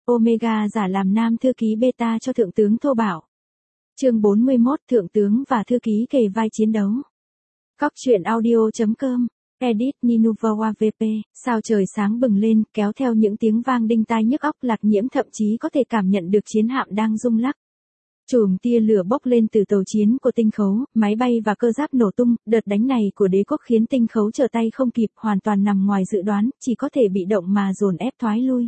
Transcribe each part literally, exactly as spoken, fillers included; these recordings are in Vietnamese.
Omega giả làm nam thư ký beta cho thượng tướng thô bạo. Chương bốn mươi mốt, thượng tướng và thư ký kề vai chiến đấu. Cóc truyện audio.com, edit Ninuvawa vê pê, sao trời sáng bừng lên, kéo theo những tiếng vang đinh tai nhức óc. Lạc Nhiễm thậm chí có thể cảm nhận được chiến hạm đang rung lắc. Chùm tia lửa bốc lên từ tàu chiến của tinh khấu, máy bay và cơ giáp nổ tung. Đợt đánh này của đế quốc khiến tinh khấu trở tay không kịp, hoàn toàn nằm ngoài dự đoán, chỉ có thể bị động mà dồn ép thoái lui.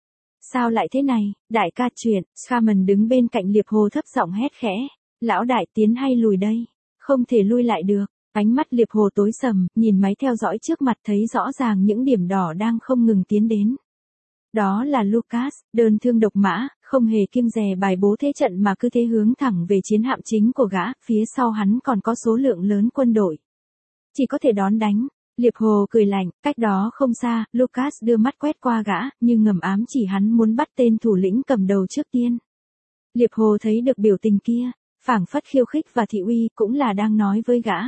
Sao lại thế này, đại ca chuyện, Scarman đứng bên cạnh Liệp Hồ thấp giọng hét khẽ. Lão đại, tiến hay lùi đây? Không thể lui lại được. Ánh mắt Liệp Hồ tối sầm, nhìn máy theo dõi trước mặt thấy rõ ràng những điểm đỏ đang không ngừng tiến đến. Đó là Lucas, đơn thương độc mã, không hề kiêng dè bài bố thế trận mà cứ thế hướng thẳng về chiến hạm chính của gã, phía sau hắn còn có số lượng lớn quân đội. Chỉ có thể đón đánh. Liệp Hồ cười lạnh, cách đó không xa, Lucas đưa mắt quét qua gã, nhưng ngầm ám chỉ hắn muốn bắt tên thủ lĩnh cầm đầu trước tiên. Liệp Hồ thấy được biểu tình kia, phảng phất khiêu khích và thị uy, cũng là đang nói với gã.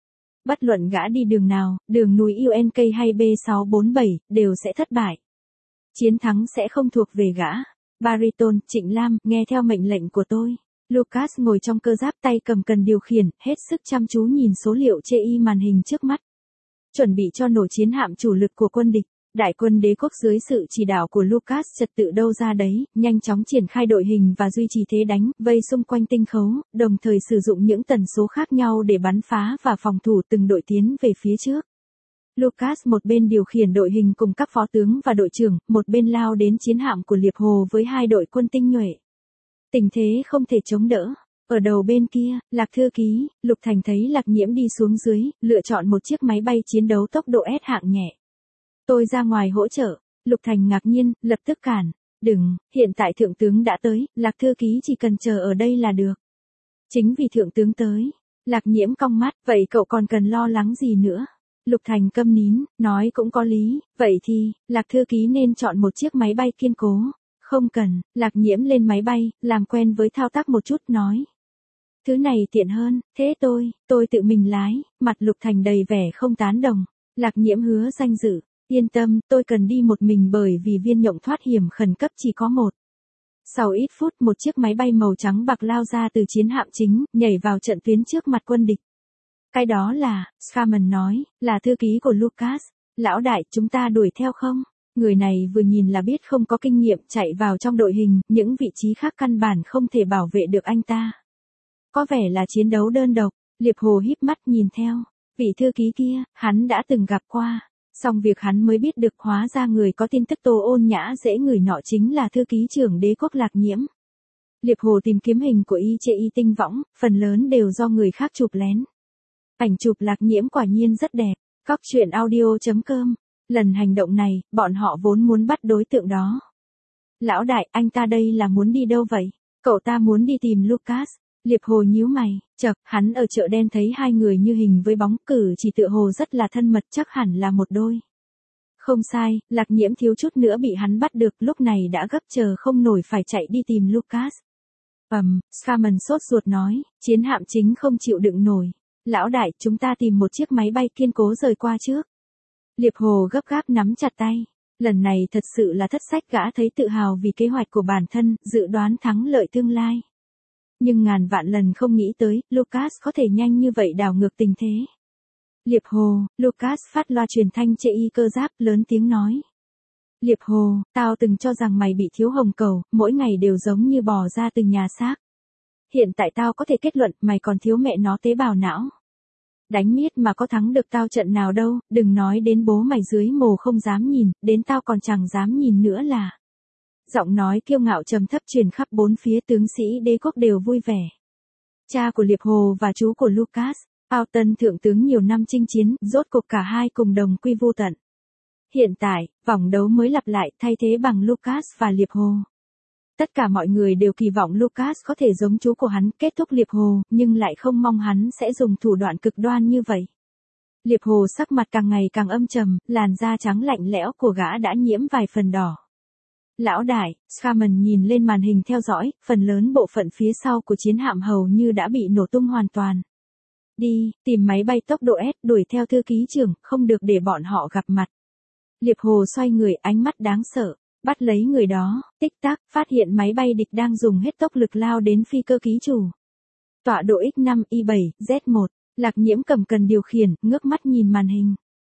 Bất luận gã đi đường nào, đường núi u en ca hay B sáu bốn bảy, đều sẽ thất bại. Chiến thắng sẽ không thuộc về gã. Bariton, Trịnh Lam, nghe theo mệnh lệnh của tôi. Lucas ngồi trong cơ giáp, tay cầm cần điều khiển, hết sức chăm chú nhìn số liệu chê y màn hình trước mắt. Chuẩn bị cho nổ chiến hạm chủ lực của quân địch. Đại quân đế quốc dưới sự chỉ đạo của Lucas trật tự đâu ra đấy, nhanh chóng triển khai đội hình và duy trì thế đánh, vây xung quanh tinh khấu, đồng thời sử dụng những tần số khác nhau để bắn phá và phòng thủ từng đội tiến về phía trước. Lucas một bên điều khiển đội hình cùng các phó tướng và đội trưởng, một bên lao đến chiến hạm của Liệp Hồ với hai đội quân tinh nhuệ. Tình thế không thể chống đỡ. Ở đầu bên kia, Lạc thư ký, Lục Thành thấy Lạc Nhiễm đi xuống dưới, lựa chọn một chiếc máy bay chiến đấu tốc độ S hạng nhẹ. Tôi ra ngoài hỗ trợ. Lục Thành ngạc nhiên, lập tức cản. Đừng, hiện tại thượng tướng đã tới, Lạc thư ký chỉ cần chờ ở đây là được. Chính vì thượng tướng tới. Lạc Nhiễm cong mắt, vậy cậu còn cần lo lắng gì nữa? Lục Thành câm nín, nói cũng có lý, vậy thì, Lạc thư ký nên chọn một chiếc máy bay kiên cố. Không cần, Lạc Nhiễm lên máy bay, làm quen với thao tác một chút, nói. Thứ này tiện hơn, thế tôi, tôi tự mình lái. Mặt Lục Thành đầy vẻ không tán đồng. Lạc Nhiễm hứa danh dự. Yên tâm, tôi cần đi một mình bởi vì viên nhộng thoát hiểm khẩn cấp chỉ có một. Sau ít phút, một chiếc máy bay màu trắng bạc lao ra từ chiến hạm chính, nhảy vào trận tuyến trước mặt quân địch. Cái đó là, Scarman nói, là thư ký của Lucas. Lão đại, chúng ta đuổi theo không? Người này vừa nhìn là biết không có kinh nghiệm, chạy vào trong đội hình, những vị trí khác căn bản không thể bảo vệ được anh ta. Có vẻ là chiến đấu đơn độc. Liệp Hồ híp mắt nhìn theo. Vị thư ký kia, hắn đã từng gặp qua. Xong việc hắn mới biết được hóa ra người có tin tức Tô Ôn Nhã dễ người nọ chính là thư ký trưởng đế quốc Lạc Nhiễm. Liệp Hồ tìm kiếm hình của y chê y tinh võng, phần lớn đều do người khác chụp lén. Ảnh chụp Lạc Nhiễm quả nhiên rất đẹp. Cóc truyện audio.com. Lần hành động này, bọn họ vốn muốn bắt đối tượng đó. Lão đại, anh ta đây là muốn đi đâu vậy? Cậu ta muốn đi tìm Lucas. Liệp Hồ nhíu mày, chậc, hắn ở chợ đen thấy hai người như hình với bóng, cử chỉ tựa hồ rất là thân mật, chắc hẳn là một đôi. Không sai, Lạc Nhiễm thiếu chút nữa bị hắn bắt được, lúc này đã gấp chờ không nổi phải chạy đi tìm Lucas. Ầm, Scarman sốt ruột nói, chiến hạm chính không chịu đựng nổi. Lão đại, chúng ta tìm một chiếc máy bay kiên cố rời qua trước. Liệp Hồ gấp gáp nắm chặt tay. Lần này thật sự là thất sách, gã thấy tự hào vì kế hoạch của bản thân, dự đoán thắng lợi tương lai. Nhưng ngàn vạn lần không nghĩ tới, Lucas có thể nhanh như vậy đảo ngược tình thế. Liệp Hồ, Lucas phát loa truyền thanh chê y cơ giáp, lớn tiếng nói. Liệp Hồ, tao từng cho rằng mày bị thiếu hồng cầu, mỗi ngày đều giống như bò ra từ nhà xác. Hiện tại tao có thể kết luận, mày còn thiếu mẹ nó tế bào não. Đánh miết mà có thắng được tao trận nào đâu, đừng nói đến bố mày dưới mồ không dám nhìn, đến tao còn chẳng dám nhìn nữa là. Giọng nói kiêu ngạo trầm thấp truyền khắp bốn phía, tướng sĩ đế quốc đều vui vẻ. Cha của Liệp Hồ và chú của Lucas, Alton thượng tướng nhiều năm chinh chiến, rốt cuộc cả hai cùng đồng quy vô tận. Hiện tại, vòng đấu mới lặp lại, thay thế bằng Lucas và Liệp Hồ. Tất cả mọi người đều kỳ vọng Lucas có thể giống chú của hắn, kết thúc Liệp Hồ, nhưng lại không mong hắn sẽ dùng thủ đoạn cực đoan như vậy. Liệp Hồ sắc mặt càng ngày càng âm trầm, làn da trắng lạnh lẽo của gã đã nhiễm vài phần đỏ. Lão đại, Scarman nhìn lên màn hình theo dõi, phần lớn bộ phận phía sau của chiến hạm hầu như đã bị nổ tung hoàn toàn. Đi, tìm máy bay tốc độ S, đuổi theo thư ký trưởng, không được để bọn họ gặp mặt. Liệp Hồ xoay người, ánh mắt đáng sợ. Bắt lấy người đó, tích tắc, phát hiện máy bay địch đang dùng hết tốc lực lao đến phi cơ ký chủ. Tọa độ X năm Y bảy Z một, Lạc Nhiễm cầm cần điều khiển, ngước mắt nhìn màn hình.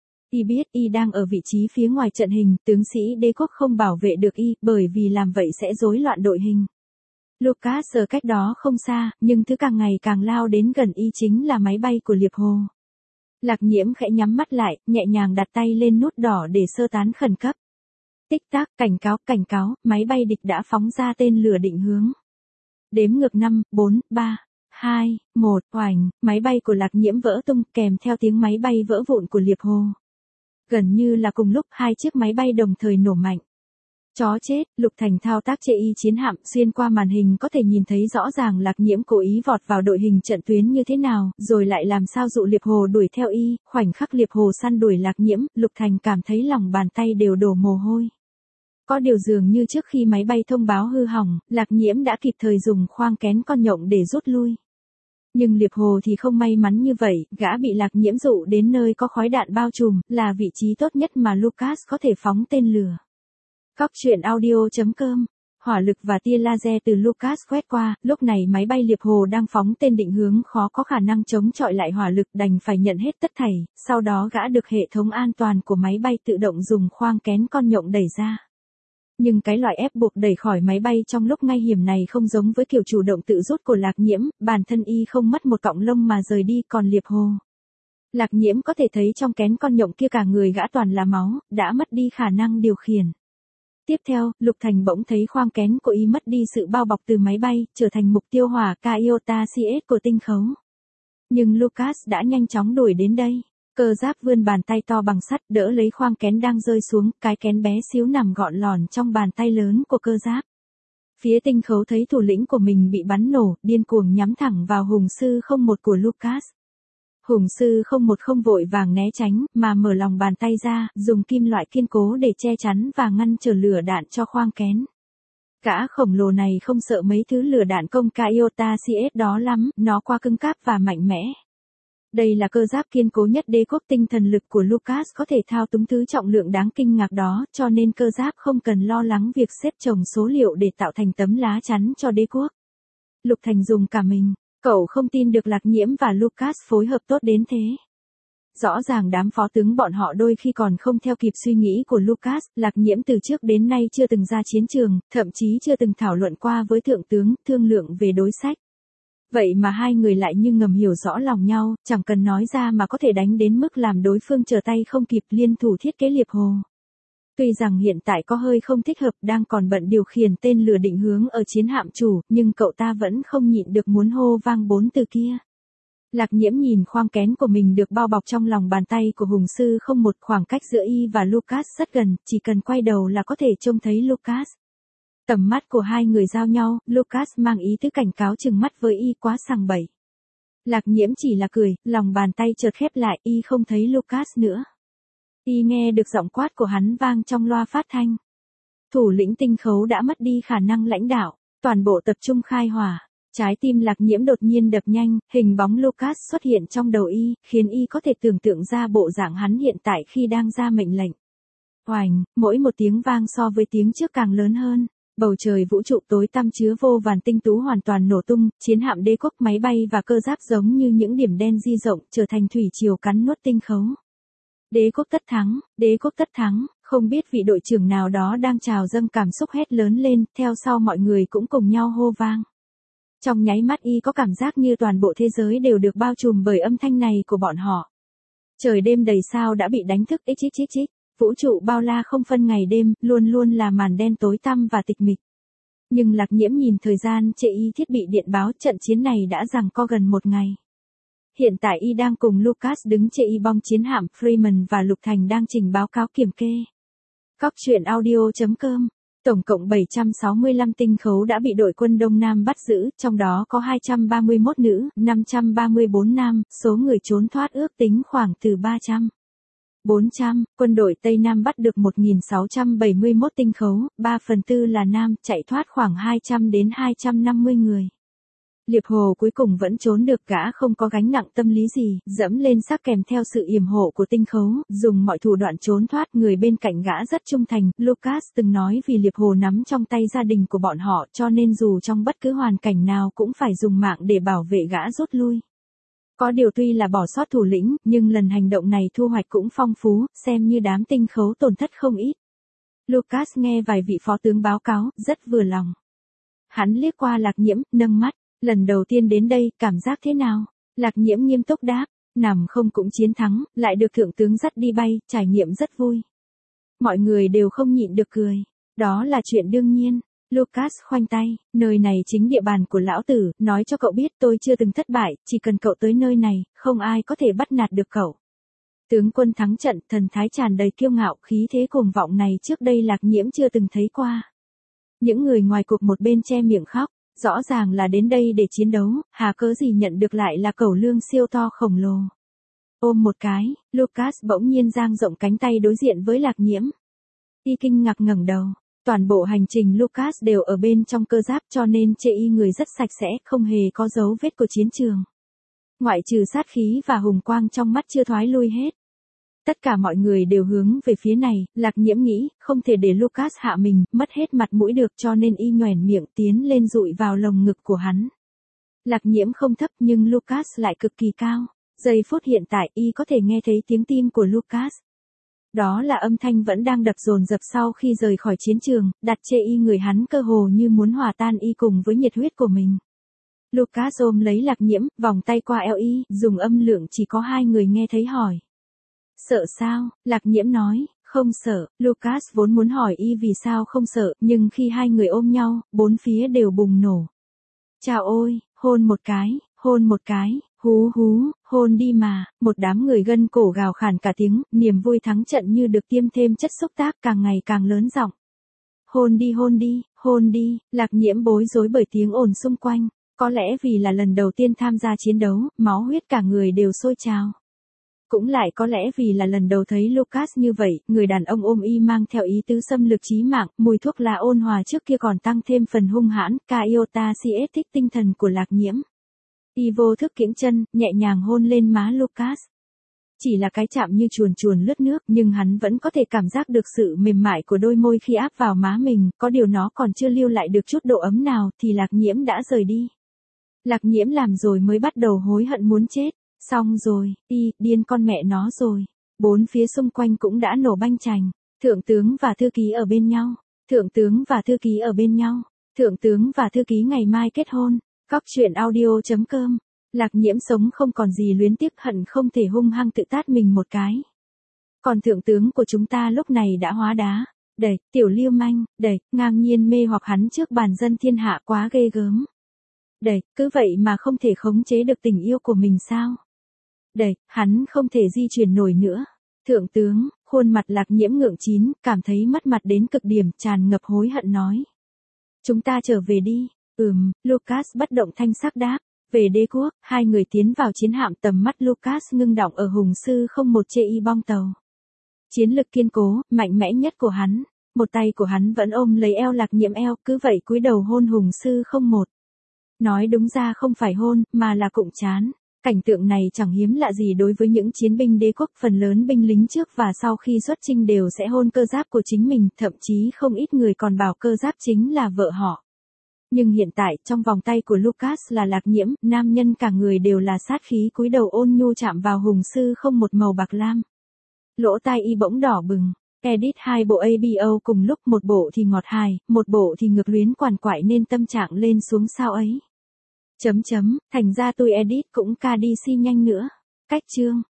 Y biết Y đang ở vị trí phía ngoài trận hình, tướng sĩ đế quốc không bảo vệ được Y, bởi vì làm vậy sẽ rối loạn đội hình. Lucas ở cách đó không xa, nhưng thứ càng ngày càng lao đến gần Y chính là máy bay của Liệp Hồ. Lạc Nhiễm khẽ nhắm mắt lại, nhẹ nhàng đặt tay lên nút đỏ để sơ tán khẩn cấp. Tích tắc, cảnh cáo, cảnh cáo, máy bay địch đã phóng ra tên lửa định hướng. Đếm ngược năm, bốn, ba, hai, một, oành, máy bay của Lạc Nhiễm vỡ tung kèm theo tiếng máy bay vỡ vụn của Liệp Hồ. Gần như là cùng lúc hai chiếc máy bay đồng thời nổ mạnh. Chó chết, Lục Thành thao tác chê y chiến hạm xuyên qua màn hình có thể nhìn thấy rõ ràng Lạc Nhiễm cố ý vọt vào đội hình trận tuyến như thế nào, rồi lại làm sao dụ Liệp Hồ đuổi theo y, khoảnh khắc Liệp Hồ săn đuổi Lạc Nhiễm, Lục Thành cảm thấy lòng bàn tay đều đổ mồ hôi. Có điều dường như trước khi máy bay thông báo hư hỏng, Lạc Nhiễm đã kịp thời dùng khoang kén con nhộng để rút lui. Nhưng Liệp Hồ thì không may mắn như vậy, gã bị Lạc Nhiễm dụ đến nơi có khói đạn bao trùm, là vị trí tốt nhất mà Lucas có thể phóng tên lửa. Cóc truyện audio chấm com. Hỏa lực và tia laser từ Lucas quét qua, lúc này máy bay Liệp Hồ đang phóng tên định hướng khó có khả năng chống chọi lại hỏa lực, đành phải nhận hết tất thảy, sau đó gã được hệ thống an toàn của máy bay tự động dùng khoang kén con nhộng đẩy ra. Nhưng cái loại ép buộc đẩy khỏi máy bay trong lúc nguy hiểm này không giống với kiểu chủ động tự rút của Lạc Nhiễm, bản thân y không mất một cọng lông mà rời đi, còn Liệp Hồ. Lạc Nhiễm có thể thấy trong kén con nhộng kia cả người gã toàn là máu, đã mất đi khả năng điều khiển. Tiếp theo, Lục Thành bỗng thấy khoang kén của y mất đi sự bao bọc từ máy bay, trở thành mục tiêu hỏa Iota C S của tinh khấu. Nhưng Lucas đã nhanh chóng đuổi đến đây. Cơ giáp vươn bàn tay to bằng sắt đỡ lấy khoang kén đang rơi xuống, cái kén bé xíu nằm gọn lòn trong bàn tay lớn của cơ giáp. Phía tinh khấu thấy thủ lĩnh của mình bị bắn nổ, điên cuồng nhắm thẳng vào Hùng Sư không một của Lucas. Hùng Sư không một không vội vàng né tránh, mà mở lòng bàn tay ra, dùng kim loại kiên cố để che chắn và ngăn trở lửa đạn cho khoang kén. Gã khổng lồ này không sợ mấy thứ lửa đạn công Iota C S đó lắm, nó quá cứng cáp và mạnh mẽ. Đây là cơ giáp kiên cố nhất đế quốc, tinh thần lực của Lucas có thể thao túng thứ trọng lượng đáng kinh ngạc đó, cho nên cơ giáp không cần lo lắng việc xếp chồng số liệu để tạo thành tấm lá chắn cho đế quốc. Lục Thành dùng cả mình, cậu không tin được Lạc Nhiễm và Lucas phối hợp tốt đến thế. Rõ ràng đám phó tướng bọn họ đôi khi còn không theo kịp suy nghĩ của Lucas, Lạc Nhiễm từ trước đến nay chưa từng ra chiến trường, thậm chí chưa từng thảo luận qua với thượng tướng, thương lượng về đối sách. Vậy mà hai người lại như ngầm hiểu rõ lòng nhau, chẳng cần nói ra mà có thể đánh đến mức làm đối phương trở tay không kịp, liên thủ thiết kế Liệp Hồ. Tuy rằng hiện tại có hơi không thích hợp, đang còn bận điều khiển tên lửa định hướng ở chiến hạm chủ, nhưng cậu ta vẫn không nhịn được muốn hô vang bốn từ kia. Lạc Nhiễm nhìn khoang kén của mình được bao bọc trong lòng bàn tay của Hùng Sư không một, khoảng cách giữa y và Lucas rất gần, chỉ cần quay đầu là có thể trông thấy Lucas. Tầm mắt của hai người giao nhau, Lucas mang ý tứ cảnh cáo trừng mắt với y quá sằng bậy. Lạc Nhiễm chỉ là cười, lòng bàn tay chợt khép lại, y không thấy Lucas nữa. Y nghe được giọng quát của hắn vang trong loa phát thanh. Thủ lĩnh tinh khấu đã mất đi khả năng lãnh đạo, toàn bộ tập trung khai hỏa. Trái tim Lạc Nhiễm đột nhiên đập nhanh, hình bóng Lucas xuất hiện trong đầu y, khiến y có thể tưởng tượng ra bộ dạng hắn hiện tại khi đang ra mệnh lệnh. Oành, mỗi một tiếng vang so với tiếng trước càng lớn hơn. Bầu trời vũ trụ tối tăm chứa vô vàn tinh tú hoàn toàn nổ tung, chiến hạm đế quốc, máy bay và cơ giáp giống như những điểm đen di rộng, trở thành thủy triều cắn nuốt tinh khấu. Đế quốc tất thắng, đế quốc tất thắng, không biết vị đội trưởng nào đó đang trào dâng cảm xúc hét lớn lên, theo sau mọi người cũng cùng nhau hô vang. Trong nháy mắt y có cảm giác như toàn bộ thế giới đều được bao trùm bởi âm thanh này của bọn họ. Trời đêm đầy sao đã bị đánh thức, ích chích chích chích. Vũ trụ bao la không phân ngày đêm, luôn luôn là màn đen tối tăm và tịch mịch. Nhưng Lạc Nhiễm nhìn thời gian chê y thiết bị điện báo, trận chiến này đã giằng co gần một ngày. Hiện tại y đang cùng Lucas đứng chê y bom chiến hạm Freeman và Lục Thành đang trình báo cáo kiểm kê. Cóc truyện audio chấm com. Tổng cộng bảy trăm sáu mươi lăm tinh khấu đã bị đội quân Đông Nam bắt giữ, trong đó có hai trăm ba mươi mốt nữ, năm trăm ba mươi bốn nam, số người trốn thoát ước tính khoảng từ ba trăm. bốn trăm, quân đội Tây Nam bắt được một nghìn sáu trăm bảy mươi mốt tinh khấu, ba phần tư là nam, chạy thoát khoảng hai trăm đến hai trăm năm mươi người. Liệp Hồ cuối cùng vẫn trốn được, gã không có gánh nặng tâm lý gì, dẫm lên xác kèm theo sự yểm hộ của Tinh Khấu, dùng mọi thủ đoạn trốn thoát. Người bên cạnh gã rất trung thành, Lucas từng nói vì Liệp Hồ nắm trong tay gia đình của bọn họ cho nên dù trong bất cứ hoàn cảnh nào cũng phải dùng mạng để bảo vệ gã rút lui. Có điều tuy là bỏ sót thủ lĩnh, nhưng lần hành động này thu hoạch cũng phong phú, xem như đám Tinh Khấu tổn thất không ít. Lucas nghe vài vị phó tướng báo cáo, rất vừa lòng. Hắn liếc qua Lạc Nhiễm, nâng mắt. Lần đầu tiên đến đây, cảm giác thế nào? Lạc Nhiễm nghiêm túc đáp, nằm không cũng chiến thắng, lại được thượng tướng dắt đi bay, trải nghiệm rất vui. Mọi người đều không nhịn được cười. Đó là chuyện đương nhiên. Lucas khoanh tay, nơi này chính địa bàn của lão tử, nói cho cậu biết tôi chưa từng thất bại, chỉ cần cậu tới nơi này, không ai có thể bắt nạt được cậu. Tướng quân thắng trận, thần thái tràn đầy kiêu ngạo, khí thế cuồng vọng này trước đây Lạc Nhiễm chưa từng thấy qua. Những người ngoài cuộc một bên che miệng khóc. Rõ ràng là đến đây để chiến đấu, hà cớ gì nhận được lại là cẩu lương siêu to khổng lồ. Ôm một cái, Lucas bỗng nhiên dang rộng cánh tay đối diện với Lạc Nhiễm. Y kinh ngạc ngẩng đầu, toàn bộ hành trình Lucas đều ở bên trong cơ giáp cho nên chê y người rất sạch sẽ, không hề có dấu vết của chiến trường. Ngoại trừ sát khí và hùng quang trong mắt chưa thoái lui hết. Tất cả mọi người đều hướng về phía này, Lạc Nhiễm nghĩ, không thể để Lucas hạ mình, mất hết mặt mũi được cho nên y nhoẻn miệng tiến lên dụi vào lồng ngực của hắn. Lạc Nhiễm không thấp nhưng Lucas lại cực kỳ cao. Giây phút hiện tại y có thể nghe thấy tiếng tim của Lucas. Đó là âm thanh vẫn đang đập dồn dập sau khi rời khỏi chiến trường, đặt chê y người hắn cơ hồ như muốn hòa tan y cùng với nhiệt huyết của mình. Lucas ôm lấy Lạc Nhiễm, vòng tay qua eo y, dùng âm lượng chỉ có hai người nghe thấy hỏi. Sợ sao? Lạc Nhiễm nói, không sợ. Lucas vốn muốn hỏi y vì sao không sợ, nhưng khi hai người ôm nhau, bốn phía đều bùng nổ. Chào ôi, hôn một cái, hôn một cái, hú hú, hôn đi mà, một đám người gân cổ gào khàn cả tiếng, niềm vui thắng trận như được tiêm thêm chất xúc tác càng ngày càng lớn giọng. Hôn đi hôn đi, hôn đi, Lạc Nhiễm bối rối bởi tiếng ồn xung quanh, có lẽ vì là lần đầu tiên tham gia chiến đấu, máu huyết cả người đều sôi trào. Cũng lại có lẽ vì là lần đầu thấy Lucas như vậy, người đàn ông ôm y mang theo ý tứ xâm lược chí mạng, mùi thuốc lá ôn hòa trước kia còn tăng thêm phần hung hãn, ca iota siết thích tinh thần của Lạc Nhiễm. Y vô thức kiễng chân, nhẹ nhàng hôn lên má Lucas. Chỉ là cái chạm như chuồn chuồn lướt nước, nhưng hắn vẫn có thể cảm giác được sự mềm mại của đôi môi khi áp vào má mình, có điều nó còn chưa lưu lại được chút độ ấm nào thì Lạc Nhiễm đã rời đi. Lạc Nhiễm làm rồi mới bắt đầu hối hận muốn chết. Xong rồi, y, điên con mẹ nó rồi. Bốn phía xung quanh cũng đã nổ banh chành. Thượng tướng và thư ký ở bên nhau. Thượng tướng và thư ký ở bên nhau. Thượng tướng và thư ký ngày mai kết hôn. Cóc truyện audio chấm com. Lạc Nhiễm sống không còn gì luyến tiếc, hận không thể hung hăng tự tát mình một cái. Còn thượng tướng của chúng ta lúc này đã hóa đá. Đẩy, tiểu liêu manh, đẩy, ngang nhiên mê hoặc hắn trước bàn dân thiên hạ quá ghê gớm. Đẩy, cứ vậy mà không thể khống chế được tình yêu của mình sao? Đẩy, hắn không thể di chuyển nổi nữa. Thượng tướng, khuôn mặt Lạc Nhiễm ngượng chín, cảm thấy mất mặt đến cực điểm, tràn ngập hối hận nói. Chúng ta trở về đi. Ừm, Lucas bất động thanh sắc đáp. Về đế quốc, hai người tiến vào chiến hạm, tầm mắt Lucas ngưng đọng ở Hùng Sư không một chê y bong tàu. Chiến lực kiên cố, mạnh mẽ nhất của hắn. Một tay của hắn vẫn ôm lấy eo Lạc Nhiễm eo, cứ vậy cúi đầu hôn Hùng Sư không một. Nói đúng ra không phải hôn, mà là cụng chán. Cảnh tượng này chẳng hiếm lạ gì đối với những chiến binh đế quốc, phần lớn binh lính trước và sau khi xuất chinh đều sẽ hôn cơ giáp của chính mình, thậm chí không ít người còn bảo cơ giáp chính là vợ họ. Nhưng hiện tại, trong vòng tay của Lucas là Lạc Nhiễm, nam nhân cả người đều là sát khí cúi đầu ôn nhu chạm vào Hùng Sư không một màu bạc lam. Lỗ tai y bỗng đỏ bừng. Edit hai bộ a bê o cùng lúc, một bộ thì ngọt hài, một bộ thì ngược luyến quằn quại nên tâm trạng lên xuống sao ấy. Chấm chấm, thành ra tôi edit cũng ca đi si nhanh nữa. Cách chương.